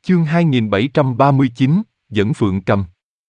Chương 2739, Dẫn Phượng Cầm.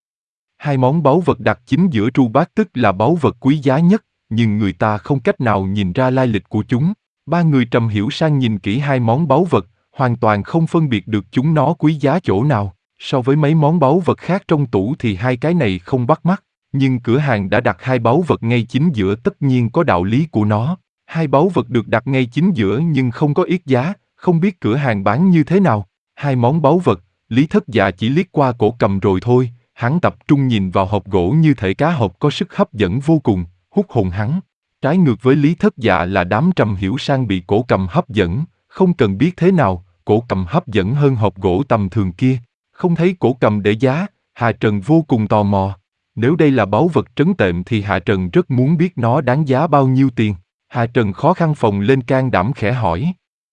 Hai món báu vật đặt chính giữa tru bát tức là báu vật quý giá nhất, nhưng người ta không cách nào nhìn ra lai lịch của chúng. Ba người Trầm Hiểu Sang nhìn kỹ hai món báu vật, hoàn toàn không phân biệt được chúng nó quý giá chỗ nào. So với mấy món báu vật khác trong tủ thì hai cái này không bắt mắt, nhưng cửa hàng đã đặt hai báu vật ngay chính giữa tất nhiên có đạo lý của nó. Hai báu vật được đặt ngay chính giữa nhưng không có yết giá, không biết cửa hàng bán như thế nào. Hai món báu vật, Lý Thất Dạ chỉ liếc qua cổ cầm rồi thôi, hắn tập trung nhìn vào hộp gỗ như thể cá hộp có sức hấp dẫn vô cùng, hút hồn hắn. Trái ngược với Lý Thất Dạ là đám Trầm Hiểu Sang bị cổ cầm hấp dẫn, không cần biết thế nào, cổ cầm hấp dẫn hơn hộp gỗ tầm thường kia. Không thấy cổ cầm để giá, Hà Trần vô cùng tò mò. Nếu đây là báu vật trấn tệm thì Hà Trần rất muốn biết nó đáng giá bao nhiêu tiền. Hà Trần khó khăn phồng lên can đảm khẽ hỏi.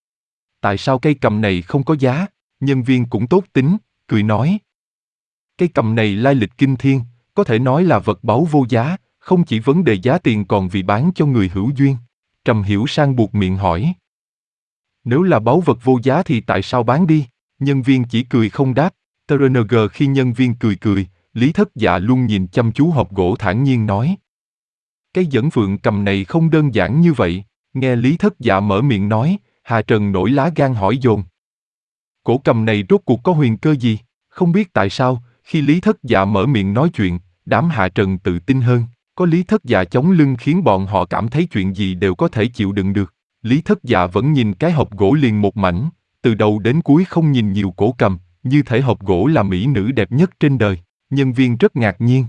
Tại sao cây cầm này không có giá? Nhân viên cũng tốt tính, cười nói. Cây cầm này lai lịch kinh thiên, có thể nói là vật báu vô giá, không chỉ vấn đề giá tiền còn vì bán cho người hữu duyên. Trầm Hiểu Sang buột miệng hỏi. Nếu là báu vật vô giá thì tại sao bán đi? Nhân viên chỉ cười không đáp. TRNG khi nhân viên cười, Lý Thất Dạ luôn nhìn chăm chú hộp gỗ thản nhiên nói. Cái dẫn phượng cầm này không đơn giản như vậy. Nghe Lý Thất Dạ mở miệng nói, Hà Trần nổi lá gan hỏi dồn. Cổ cầm này rốt cuộc có huyền cơ gì? Không biết tại sao, khi Lý Thất Dạ mở miệng nói chuyện, đám Hà Trần tự tin hơn. Có Lý Thất Dạ chống lưng khiến bọn họ cảm thấy chuyện gì đều có thể chịu đựng được. Lý Thất Dạ vẫn nhìn cái hộp gỗ liền một mảnh, từ đầu đến cuối không nhìn nhiều cổ cầm, như thể hộp gỗ là mỹ nữ đẹp nhất trên đời. Nhân viên rất ngạc nhiên.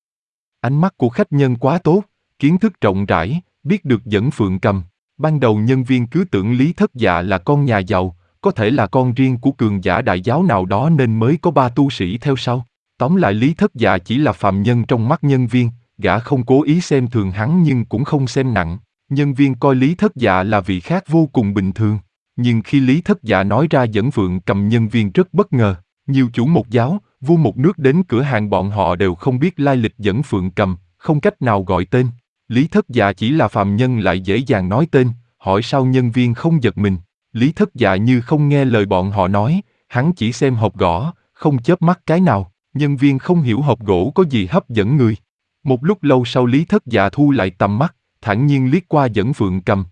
Ánh mắt của khách nhân quá tốt, kiến thức rộng rãi, biết được dẫn phượng cầm. Ban đầu nhân viên cứ tưởng Lý Thất Dạ là con nhà giàu, có thể là con riêng của cường giả đại giáo nào đó nên mới có 3 tu sĩ theo sau. Tóm lại Lý Thất Dạ chỉ là phàm nhân trong mắt nhân viên, gã không cố ý xem thường hắn nhưng cũng không xem nặng. Nhân viên coi Lý Thất Dạ là vị khác vô cùng bình thường. Nhưng khi Lý Thất Dạ nói ra dẫn phượng cầm, nhân viên rất bất ngờ. Nhiều chủ một giáo, vua một nước đến cửa hàng bọn họ đều không biết lai lịch dẫn phượng cầm, không cách nào gọi tên. Lý Thất Dạ chỉ là phàm nhân lại dễ dàng nói tên, hỏi sao nhân viên không giật mình. Lý Thất Dạ như không nghe lời bọn họ nói, hắn chỉ xem hộp gỗ, không chớp mắt cái nào. Nhân viên không hiểu hộp gỗ có gì hấp dẫn người. Một lúc lâu sau Lý Thất Dạ thu lại tầm mắt, thản nhiên liếc qua dẫn phượng cầm.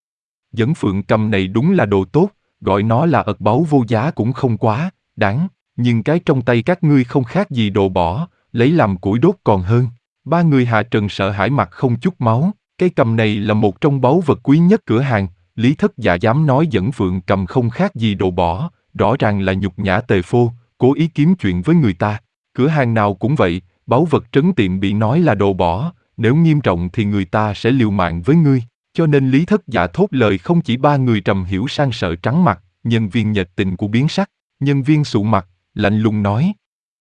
Dẫn phượng cầm này đúng là đồ tốt, gọi nó là ật báu vô giá cũng không quá đáng, nhưng cái trong tay các ngươi không khác gì đồ bỏ, lấy làm củi đốt còn hơn. Ba người Hạ Trần sợ hãi mặt không chút máu. Cái cầm này là một trong báu vật quý nhất cửa hàng. Lý Thất Dạ dám nói dẫn phượng cầm không khác gì đồ bỏ, rõ ràng là nhục nhã Tề Phô, cố ý kiếm chuyện với người ta. Cửa hàng nào cũng vậy, báu vật trấn tiệm bị nói là đồ bỏ, nếu nghiêm trọng thì người ta sẽ liều mạng với ngươi. Cho nên Lý Thất Dạ thốt lời không chỉ ba người Trầm Hiểu Sang sợ trắng mặt, nhân viên nhiệt tình của biến sắc. Nhân viên sụ mặt, lạnh lùng nói.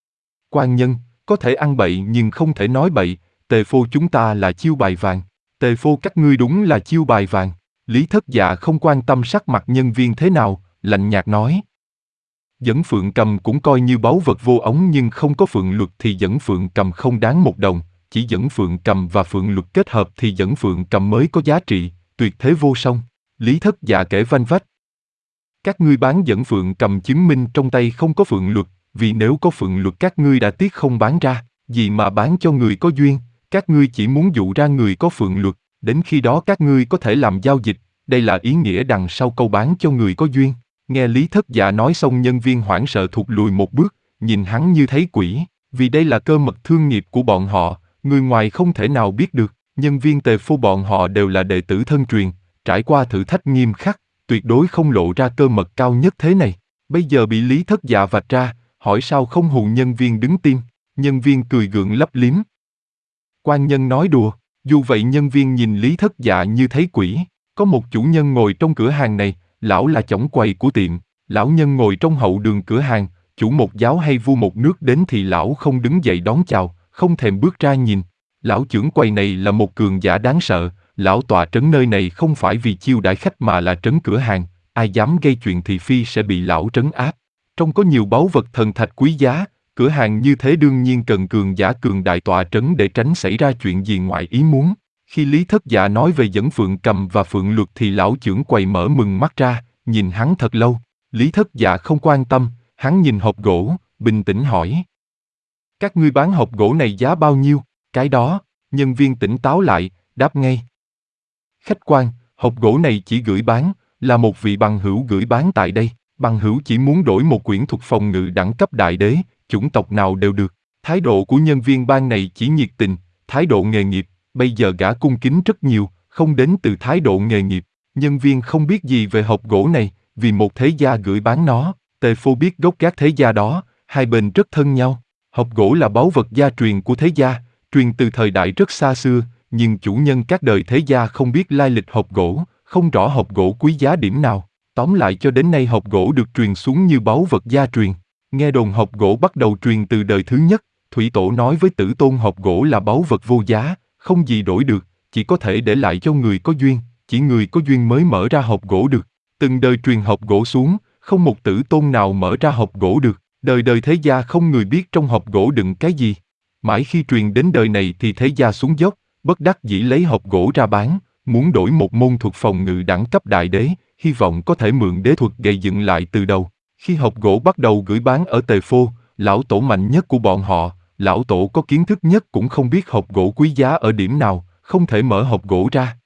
Quan nhân, có thể ăn bậy nhưng không thể nói bậy, Tề Phô chúng ta là chiêu bài vàng. Tề Phô các ngươi đúng là chiêu bài vàng. Lý Thất Dạ không quan tâm sắc mặt nhân viên thế nào, lạnh nhạt nói. Dẫn phượng cầm cũng coi như báu vật vô ống nhưng không có phượng luật thì dẫn phượng cầm không đáng một đồng, chỉ dẫn phượng cầm và phượng luật kết hợp thì dẫn phượng cầm mới có giá trị, tuyệt thế vô song. Lý Thất Dạ kể vanh vách. Các ngươi bán dẫn phượng cầm chứng minh trong tay không có phượng luật, vì nếu có phượng luật các ngươi đã tiếc không bán ra, gì mà bán cho người có duyên, các ngươi chỉ muốn dụ ra người có phượng luật, đến khi đó các ngươi có thể làm giao dịch, đây là ý nghĩa đằng sau câu bán cho người có duyên. Nghe Lý Thất Dạ nói xong nhân viên hoảng sợ thụt lùi một bước, nhìn hắn như thấy quỷ, vì đây là cơ mật thương nghiệp của bọn họ, người ngoài không thể nào biết được. Nhân viên Tề Phô bọn họ đều là đệ tử thân truyền, trải qua thử thách nghiêm khắc, tuyệt đối không lộ ra cơ mật cao nhất thế này. Bây giờ bị Lý Thất Dạ vạch ra, hỏi sao không hù nhân viên đứng tim. Nhân viên cười gượng lấp liếm. Quan nhân nói đùa, dù vậy nhân viên nhìn Lý Thất Dạ như thấy quỷ. Có một chủ nhân ngồi trong cửa hàng này, lão là chổng quầy của tiệm, lão nhân ngồi trong hậu đường cửa hàng, chủ một giáo hay vua một nước đến thì lão không đứng dậy đón chào, không thèm bước ra nhìn. Lão trưởng quầy này là một cường giả đáng sợ, lão tọa trấn nơi này không phải vì chiêu đãi khách mà là trấn cửa hàng, ai dám gây chuyện thì phi sẽ bị lão trấn áp. Trong có nhiều báu vật thần thạch quý giá, cửa hàng như thế đương nhiên cần cường giả cường đại tọa trấn để tránh xảy ra chuyện gì ngoài ý muốn. Khi Lý Thất Dạ nói về dẫn phượng cầm và phượng luật thì lão trưởng quầy mở mừng mắt ra, nhìn hắn thật lâu. Lý Thất Dạ không quan tâm, Hắn nhìn hộp gỗ, bình tĩnh hỏi. Các ngươi bán hộp gỗ này giá bao nhiêu? Cái đó, nhân viên tỉnh táo lại, đáp ngay. Khách quan, hộp gỗ này chỉ gửi bán, là một vị bằng hữu gửi bán tại đây. Bằng hữu chỉ muốn đổi một quyển thuật phòng ngự đẳng cấp đại đế, chủng tộc nào đều được. Thái độ của nhân viên ban này chỉ nhiệt tình, thái độ nghề nghiệp, bây giờ gã cung kính rất nhiều, không đến từ thái độ nghề nghiệp. Nhân viên không biết gì về hộp gỗ này, vì một thế gia gửi bán nó. Tề Phô biết gốc gác thế gia đó, hai bên rất thân nhau. Hộp gỗ là báu vật gia truyền của thế gia, truyền từ thời đại rất xa xưa, nhưng chủ nhân các đời thế gia không biết lai lịch hộp gỗ, không rõ hộp gỗ quý giá điểm nào. Tóm lại cho đến nay hộp gỗ được truyền xuống như báu vật gia truyền. Nghe đồn hộp gỗ bắt đầu truyền từ đời thứ nhất, Thủy Tổ nói với Tử Tôn hộp gỗ là báu vật vô giá, không gì đổi được, chỉ có thể để lại cho người có duyên, chỉ người có duyên mới mở ra hộp gỗ được. Từng đời truyền hộp gỗ xuống, không một Tử Tôn nào mở ra hộp gỗ được, đời đời thế gia không người biết trong hộp gỗ đựng cái gì. Mãi khi truyền đến đời này thì thế gia xuống dốc, bất đắc dĩ lấy hộp gỗ ra bán, muốn đổi một môn thuật phòng ngự đẳng cấp đại đế, hy vọng có thể mượn đế thuật gây dựng lại từ đầu. Khi hộp gỗ bắt đầu gửi bán ở Tề Phô, lão tổ mạnh nhất của bọn họ, lão tổ có kiến thức nhất cũng không biết hộp gỗ quý giá ở điểm nào, không thể mở hộp gỗ ra,